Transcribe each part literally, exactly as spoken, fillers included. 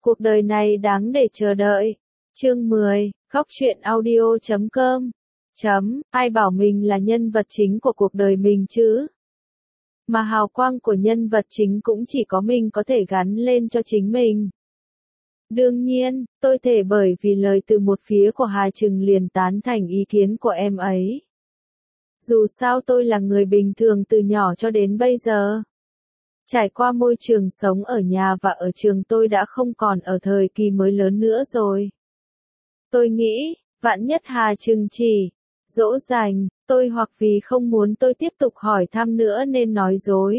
Cuộc đời này đáng để chờ đợi. Chương mười, Góc truyện audio chấm com. Chấm, ai bảo mình là nhân vật chính của cuộc đời mình chứ? Mà hào quang của nhân vật chính cũng chỉ có mình có thể gắn lên cho chính mình. Đương nhiên, tôi thể bởi vì lời từ một phía của Hà Trừng liền tán thành ý kiến của em ấy. Dù sao tôi là người bình thường từ nhỏ cho đến bây giờ. Trải qua môi trường sống ở nhà và ở trường tôi đã không còn ở thời kỳ mới lớn nữa rồi. Tôi nghĩ, vạn nhất Hà Trừng chỉ dỗ dành tôi hoặc vì không muốn tôi tiếp tục hỏi thăm nữa nên nói dối.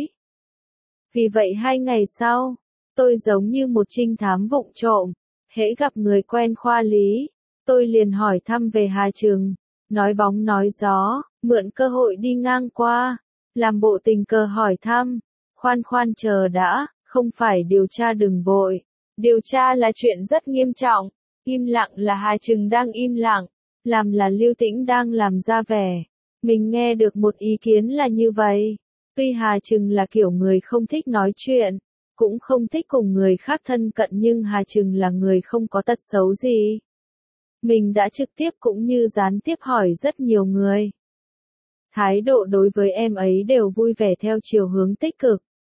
Vì vậy hai ngày sau, tôi giống như một trinh thám vụng trộm, hễ gặp người quen khoa lý, tôi liền hỏi thăm về Hà Trừng, nói bóng nói gió, mượn cơ hội đi ngang qua, làm bộ tình cờ hỏi thăm. Khoan khoan chờ đã, không phải điều tra đừng vội. Điều tra là chuyện rất nghiêm trọng. Im lặng là Hà Trừng đang im lặng, làm là Lưu Tĩnh đang làm ra vẻ. Mình nghe được một ý kiến là như vậy. Tuy Hà Trừng là kiểu người không thích nói chuyện, cũng không thích cùng người khác thân cận nhưng Hà Trừng là người không có tật xấu gì. Mình đã trực tiếp cũng như gián tiếp hỏi rất nhiều người. Thái độ đối với em ấy đều vui vẻ theo chiều hướng tích cực.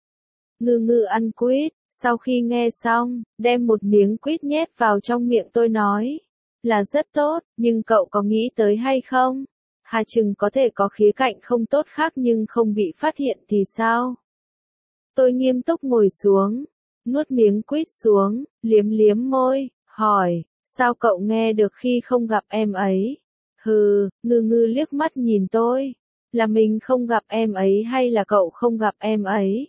Ngư ngư ăn quýt, sau khi nghe xong, đem một miếng quýt nhét vào trong miệng tôi nói, là rất tốt, nhưng cậu có nghĩ tới hay không? Hà Trừng có thể có khía cạnh không tốt khác nhưng không bị phát hiện thì sao? Tôi nghiêm túc ngồi xuống, nuốt miếng quýt xuống, liếm liếm môi, hỏi, sao cậu nghe được khi không gặp em ấy? Hừ, ngư ngư liếc mắt nhìn tôi, là mình không gặp em ấy hay là cậu không gặp em ấy?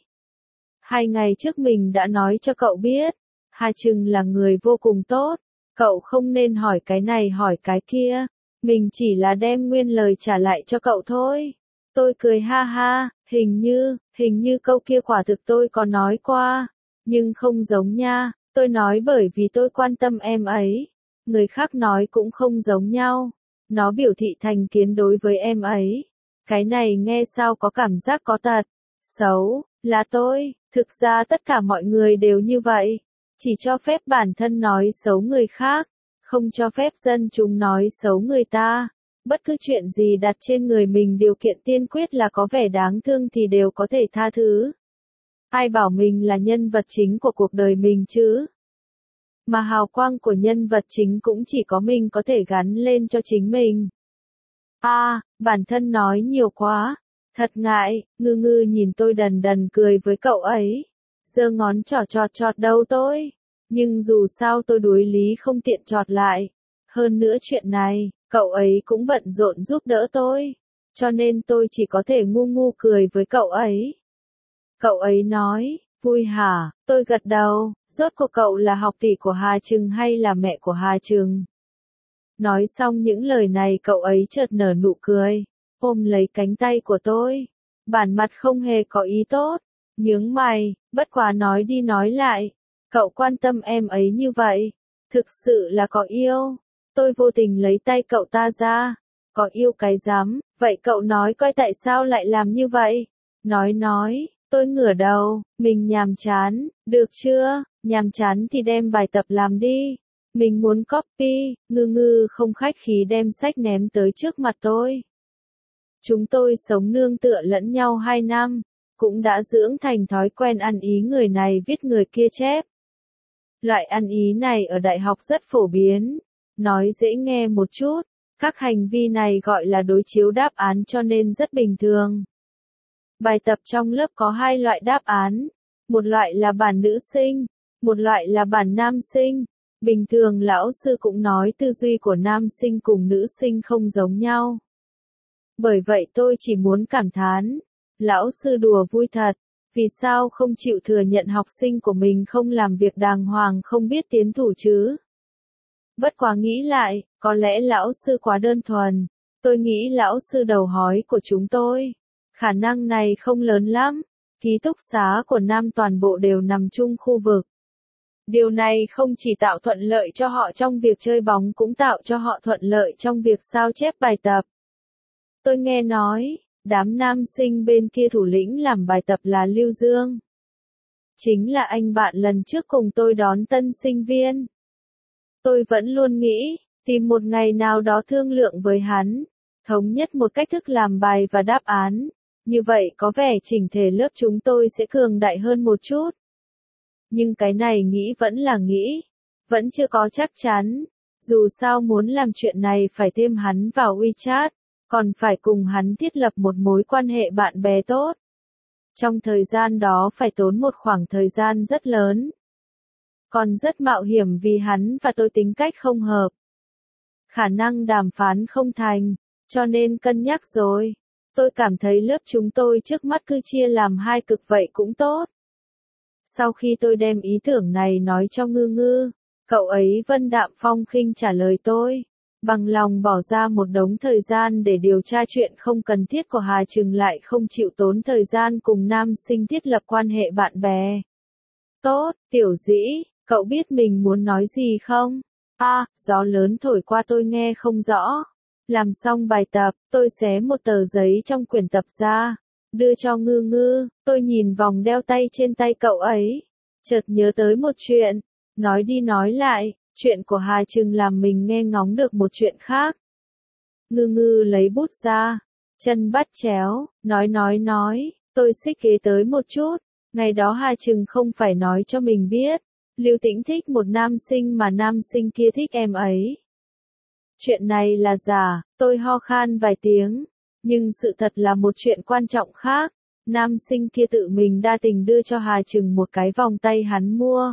Hai ngày trước mình đã nói cho cậu biết, Hà Trừng là người vô cùng tốt, cậu không nên hỏi cái này hỏi cái kia, mình chỉ là đem nguyên lời trả lại cho cậu thôi. Tôi cười ha ha, hình như, hình như câu kia quả thực tôi có nói qua, nhưng không giống nha, tôi nói bởi vì tôi quan tâm em ấy, người khác nói cũng không giống nhau, nó biểu thị thành kiến đối với em ấy, cái này nghe sao có cảm giác có tật xấu, là tôi. Thực ra tất cả mọi người đều như vậy, chỉ cho phép bản thân nói xấu người khác, không cho phép dân chúng nói xấu người ta. Bất cứ chuyện gì đặt trên người mình điều kiện tiên quyết là có vẻ đáng thương thì đều có thể tha thứ. Ai bảo mình là nhân vật chính của cuộc đời mình chứ? Mà hào quang của nhân vật chính cũng chỉ có mình có thể gắn lên cho chính mình. À, bản thân nói nhiều quá. Thật ngại, ngư ngư nhìn tôi đần đần cười với cậu ấy. Giơ ngón trỏ chọt chọt đầu tôi. Nhưng dù sao tôi đối lý không tiện chọt lại. Hơn nữa chuyện này, cậu ấy cũng bận rộn giúp đỡ tôi. Cho nên tôi chỉ có thể ngu ngu cười với cậu ấy. Cậu ấy nói, vui hả? Tôi gật đầu, rốt cuộc cậu là học tỷ của Hà Trừng hay là mẹ của Hà Trừng? Nói xong những lời này cậu ấy chợt nở nụ cười. Ôm lấy cánh tay của tôi, bản mặt không hề có ý tốt, nhướng mày, bất quá nói đi nói lại, cậu quan tâm em ấy như vậy, thực sự là có yêu, tôi vô tình lấy tay cậu ta ra, có yêu cái dám, vậy cậu nói coi tại sao lại làm như vậy, nói nói, tôi ngửa đầu, mình nhàm chán, được chưa, nhàm chán thì đem bài tập làm đi, mình muốn copy, ngư ngư không khách khí đem sách ném tới trước mặt tôi. Chúng tôi sống nương tựa lẫn nhau hai năm, cũng đã dưỡng thành thói quen ăn ý người này viết người kia chép. Loại ăn ý này ở đại học rất phổ biến, nói dễ nghe một chút, các hành vi này gọi là đối chiếu đáp án cho nên rất bình thường. Bài tập trong lớp có hai loại đáp án, một loại là bản nữ sinh, một loại là bản nam sinh. Bình thường lão sư cũng nói tư duy của nam sinh cùng nữ sinh không giống nhau. Bởi vậy tôi chỉ muốn cảm thán, lão sư đùa vui thật, vì sao không chịu thừa nhận học sinh của mình không làm việc đàng hoàng không biết tiến thủ chứ? Bất quá nghĩ lại, có lẽ lão sư quá đơn thuần, tôi nghĩ lão sư đầu hói của chúng tôi. Khả năng này không lớn lắm, ký túc xá của Nam toàn bộ đều nằm chung khu vực. Điều này không chỉ tạo thuận lợi cho họ trong việc chơi bóng cũng tạo cho họ thuận lợi trong việc sao chép bài tập. Tôi nghe nói, đám nam sinh bên kia thủ lĩnh làm bài tập là Lưu Dương. Chính là anh bạn lần trước cùng tôi đón tân sinh viên. Tôi vẫn luôn nghĩ, tìm một ngày nào đó thương lượng với hắn, thống nhất một cách thức làm bài và đáp án. Như vậy có vẻ chỉnh thể lớp chúng tôi sẽ cường đại hơn một chút. Nhưng cái này nghĩ vẫn là nghĩ, vẫn chưa có chắc chắn. Dù sao muốn làm chuyện này phải thêm hắn vào WeChat, còn phải cùng hắn thiết lập một mối quan hệ bạn bè tốt. Trong thời gian đó phải tốn một khoảng thời gian rất lớn. Còn rất mạo hiểm vì hắn và tôi tính cách không hợp. Khả năng đàm phán không thành, cho nên cân nhắc rồi. Tôi cảm thấy lớp chúng tôi trước mắt cứ chia làm hai cực vậy cũng tốt. Sau khi tôi đem ý tưởng này nói cho Ngư Ngư, cậu ấy vân đạm phong khinh trả lời tôi, bằng lòng bỏ ra một đống thời gian để điều tra chuyện không cần thiết của Hà Trừng lại không chịu tốn thời gian cùng nam sinh thiết lập quan hệ bạn bè. Tốt, Tiểu Dĩ, cậu biết mình muốn nói gì không? À, gió lớn thổi qua tôi nghe không rõ. Làm xong bài tập, tôi xé một tờ giấy trong quyển tập ra, đưa cho Ngư Ngư. Tôi nhìn vòng đeo tay trên tay cậu ấy, chợt nhớ tới một chuyện, nói đi nói lại, chuyện của Hà Trừng làm mình nghe ngóng được một chuyện khác. Ngư Ngư lấy bút ra, chân bắt chéo, nói nói nói, tôi xích ghế tới một chút, ngày đó Hà Trừng không phải nói cho mình biết, Lưu Tĩnh thích một nam sinh mà nam sinh kia thích em ấy. Chuyện này là giả, tôi ho khan vài tiếng, nhưng sự thật là một chuyện quan trọng khác, nam sinh kia tự mình đa tình đưa cho Hà Trừng một cái vòng tay hắn mua.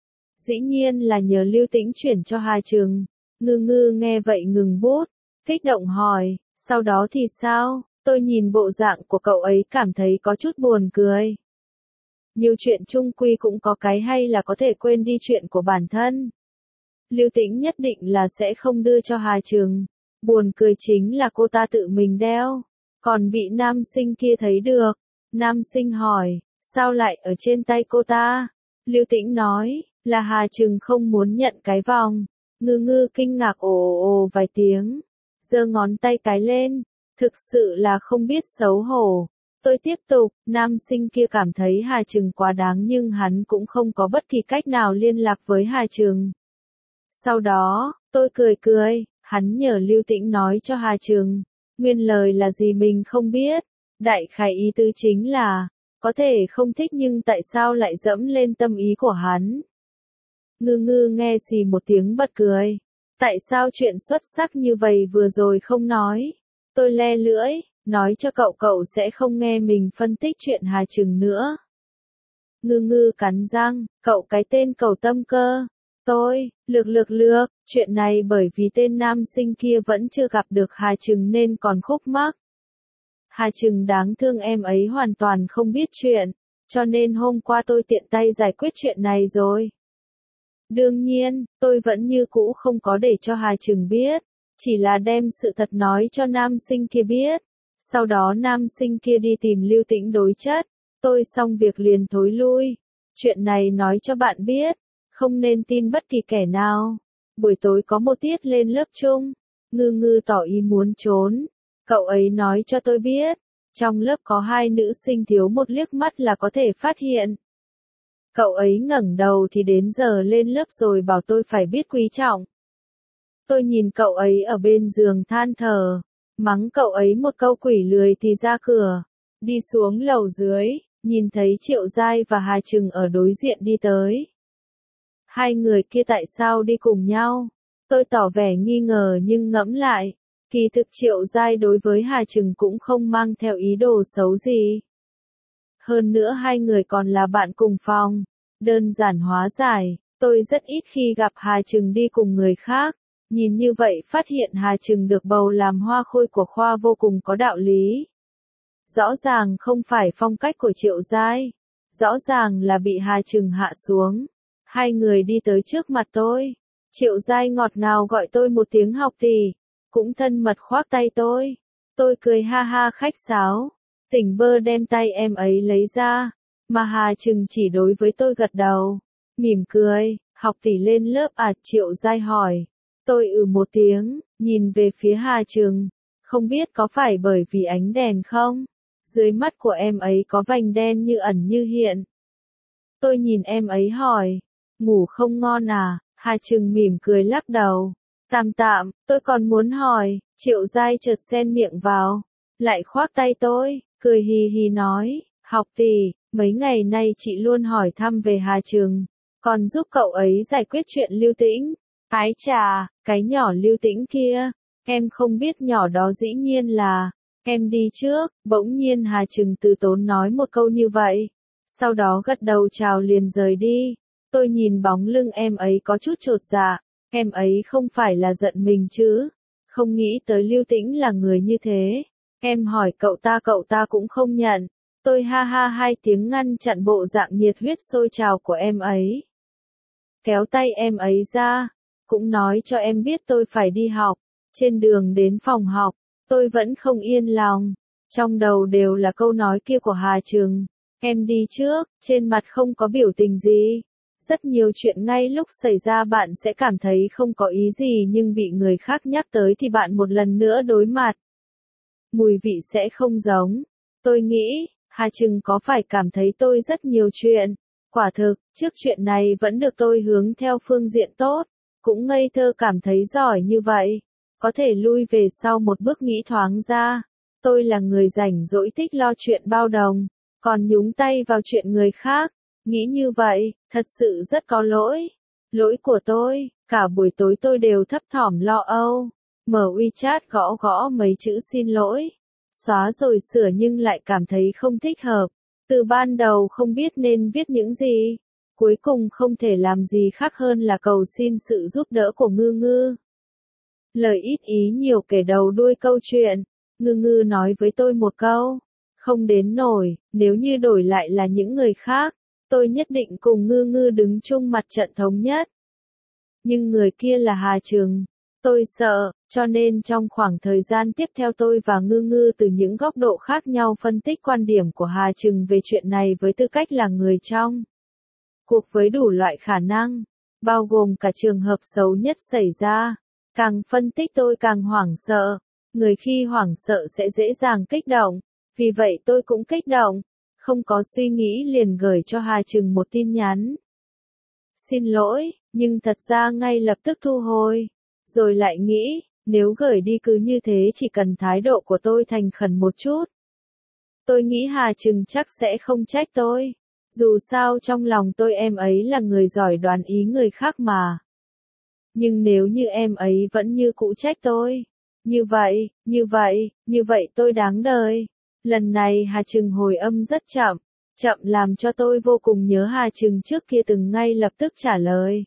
Dĩ nhiên là nhờ Lưu Tĩnh chuyển cho Hà Trừng. Ngư Ngư nghe vậy ngừng bút, kích động hỏi, sau đó thì sao? Tôi nhìn bộ dạng của cậu ấy cảm thấy có chút buồn cười. Nhiều chuyện chung quy cũng có cái hay là có thể quên đi chuyện của bản thân. Lưu Tĩnh nhất định là sẽ không đưa cho Hà Trừng. Buồn cười chính là cô ta tự mình đeo, còn bị nam sinh kia thấy được. Nam sinh hỏi, sao lại ở trên tay cô ta? Lưu Tĩnh nói, là Hà Trừng không muốn nhận cái vòng. Ngư Ngư kinh ngạc ồ ồ vài tiếng, giơ ngón tay cái lên, thực sự là không biết xấu hổ. Tôi tiếp tục, nam sinh kia cảm thấy Hà Trừng quá đáng nhưng hắn cũng không có bất kỳ cách nào liên lạc với Hà Trừng. Sau đó, tôi cười cười, hắn nhờ Lưu Tĩnh nói cho Hà Trừng, nguyên lời là gì mình không biết, đại khái ý tứ chính là, có thể không thích nhưng tại sao lại dẫm lên tâm ý của hắn. Ngư Ngư nghe xì một tiếng bật cười, tại sao chuyện xuất sắc như vậy vừa rồi không nói, tôi le lưỡi, nói cho cậu cậu sẽ không nghe mình phân tích chuyện Hà Trừng nữa. Ngư Ngư cắn răng, cậu cái tên cầu tâm cơ. Tôi, lược lược lược, chuyện này bởi vì tên nam sinh kia vẫn chưa gặp được Hà Trừng nên còn khúc mắc. Hà Trừng đáng thương em ấy hoàn toàn không biết chuyện, cho nên hôm qua tôi tiện tay giải quyết chuyện này rồi. Đương nhiên, tôi vẫn như cũ không có để cho Hà Trừng biết, chỉ là đem sự thật nói cho nam sinh kia biết. Sau đó nam sinh kia đi tìm Lưu Tĩnh đối chất, tôi xong việc liền thối lui. Chuyện này nói cho bạn biết, không nên tin bất kỳ kẻ nào. Buổi tối có một tiết lên lớp chung, Ngư Ngư tỏ ý muốn trốn. Cậu ấy nói cho tôi biết, trong lớp có hai nữ sinh thiếu một liếc mắt là có thể phát hiện. Cậu ấy ngẩng đầu thì đến giờ lên lớp rồi bảo tôi phải biết quý trọng. Tôi nhìn cậu ấy ở bên giường than thở, mắng cậu ấy một câu quỷ lười thì ra cửa, đi xuống lầu dưới, nhìn thấy Triệu Giai và Hà Trừng ở đối diện đi tới. Hai người kia tại sao đi cùng nhau? Tôi tỏ vẻ nghi ngờ nhưng ngẫm lại, kỳ thực Triệu Giai đối với Hà Trừng cũng không mang theo ý đồ xấu gì. Hơn nữa hai người còn là bạn cùng phòng, đơn giản hóa giải, tôi rất ít khi gặp Hà Trừng đi cùng người khác, nhìn như vậy phát hiện Hà Trừng được bầu làm hoa khôi của khoa vô cùng có đạo lý. Rõ ràng không phải phong cách của Triệu Giai, rõ ràng là bị Hà Trừng hạ xuống. Hai người đi tới trước mặt tôi, Triệu Giai ngọt ngào gọi tôi một tiếng học tỷ, cũng thân mật khoác tay tôi. Tôi cười ha ha khách sáo, tỉnh bơ đem tay em ấy lấy ra, mà Hà Trừng chỉ đối với tôi gật đầu, mỉm cười, học tỷ lên lớp à? Triệu Giai hỏi. Tôi ừ một tiếng, nhìn về phía Hà Trừng, không biết có phải bởi vì ánh đèn không? Dưới mắt của em ấy có vành đen như ẩn như hiện. Tôi nhìn em ấy hỏi, ngủ không ngon à? Hà Trừng mỉm cười lắc đầu. Tạm tạm, tôi còn muốn hỏi, Triệu Giai chợt xen miệng vào, lại khoác tay tôi, cười hì hì nói, học tỷ, mấy ngày nay chị luôn hỏi thăm về Hà Trừng, còn giúp cậu ấy giải quyết chuyện Lưu Tĩnh. Ái chà, cái nhỏ Lưu Tĩnh kia, em không biết nhỏ đó dĩ nhiên là, em đi trước, bỗng nhiên Hà Trừng từ tốn nói một câu như vậy, sau đó gật đầu chào liền rời đi. Tôi nhìn bóng lưng em ấy có chút chột dạ, em ấy không phải là giận mình chứ, không nghĩ tới Lưu Tĩnh là người như thế. Em hỏi cậu ta cậu ta cũng không nhận, tôi ha ha hai tiếng ngăn chặn bộ dạng nhiệt huyết sôi trào của em ấy. Kéo tay em ấy ra, cũng nói cho em biết tôi phải đi học. Trên đường đến phòng học, tôi vẫn không yên lòng, trong đầu đều là câu nói kia của Hà Trừng, em đi trước, trên mặt không có biểu tình gì. Rất nhiều chuyện ngay lúc xảy ra bạn sẽ cảm thấy không có ý gì nhưng bị người khác nhắc tới thì bạn một lần nữa đối mặt. Mùi vị sẽ không giống. Tôi nghĩ, Hà Trừng có phải cảm thấy tôi rất nhiều chuyện. Quả thực, trước chuyện này vẫn được tôi hướng theo phương diện tốt, cũng ngây thơ cảm thấy giỏi như vậy. Có thể lui về sau một bước nghĩ thoáng ra. Tôi là người rảnh rỗi thích lo chuyện bao đồng, còn nhúng tay vào chuyện người khác. Nghĩ như vậy, thật sự rất có lỗi. Lỗi của tôi, cả buổi tối tôi đều thấp thỏm lo âu. Mở WeChat gõ gõ mấy chữ xin lỗi. Xóa rồi sửa nhưng lại cảm thấy không thích hợp. Từ ban đầu không biết nên viết những gì. Cuối cùng không thể làm gì khác hơn là cầu xin sự giúp đỡ của Ngư Ngư. Lời ít ý nhiều kể đầu đuôi câu chuyện. Ngư Ngư nói với tôi một câu. Không đến nổi, nếu như đổi lại là những người khác, tôi nhất định cùng Ngư Ngư đứng chung mặt trận thống nhất. Nhưng người kia là Hà Trừng. Tôi sợ, cho nên trong khoảng thời gian tiếp theo tôi và Ngư Ngư từ những góc độ khác nhau phân tích quan điểm của Hà Trừng về chuyện này với tư cách là người trong cuộc với đủ loại khả năng, bao gồm cả trường hợp xấu nhất xảy ra. Càng phân tích tôi càng hoảng sợ. Người khi hoảng sợ sẽ dễ dàng kích động. Vì vậy tôi cũng kích động. Không có suy nghĩ liền gửi cho Hà Trừng một tin nhắn. Xin lỗi, nhưng thật ra ngay lập tức thu hồi. Rồi lại nghĩ, nếu gửi đi cứ như thế chỉ cần thái độ của tôi thành khẩn một chút. Tôi nghĩ Hà Trừng chắc sẽ không trách tôi. Dù sao trong lòng tôi em ấy là người giỏi đoán ý người khác mà. Nhưng nếu như em ấy vẫn như cũ trách tôi. Như vậy, như vậy, như vậy tôi đáng đời. Lần này Hà Trừng hồi âm rất chậm. Chậm làm cho tôi vô cùng nhớ Hà Trừng trước kia từng ngay lập tức trả lời.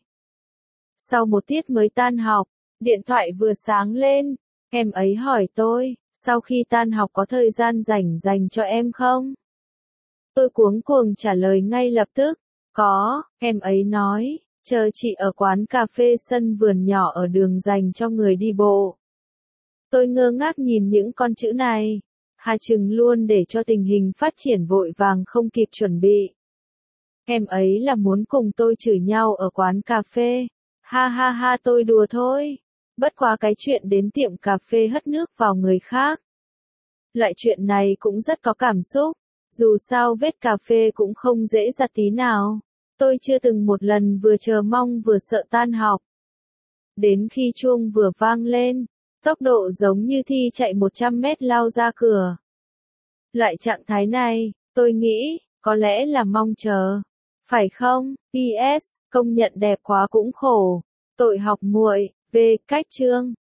Sau một tiết mới tan học, điện thoại vừa sáng lên, em ấy hỏi tôi, sau khi tan học có thời gian rảnh dành cho em không? Tôi cuống cuồng trả lời ngay lập tức, có, em ấy nói, chờ chị ở quán cà phê sân vườn nhỏ ở đường dành cho người đi bộ. Tôi ngơ ngác nhìn những con chữ này. Hà Trừng luôn để cho tình hình phát triển vội vàng không kịp chuẩn bị. Em ấy là muốn cùng tôi chửi nhau ở quán cà phê. Ha ha ha tôi đùa thôi. Bất quá cái chuyện đến tiệm cà phê hất nước vào người khác. Loại chuyện này cũng rất có cảm xúc. Dù sao vết cà phê cũng không dễ giặt tí nào. Tôi chưa từng một lần vừa chờ mong vừa sợ tan học. Đến khi chuông vừa vang lên, tốc độ giống như Thi chạy một trăm mét lao ra cửa. Loại trạng thái này, tôi nghĩ, có lẽ là mong chờ. Phải không? pê ét, công nhận đẹp quá cũng khổ. Tội học muội, về cách chương.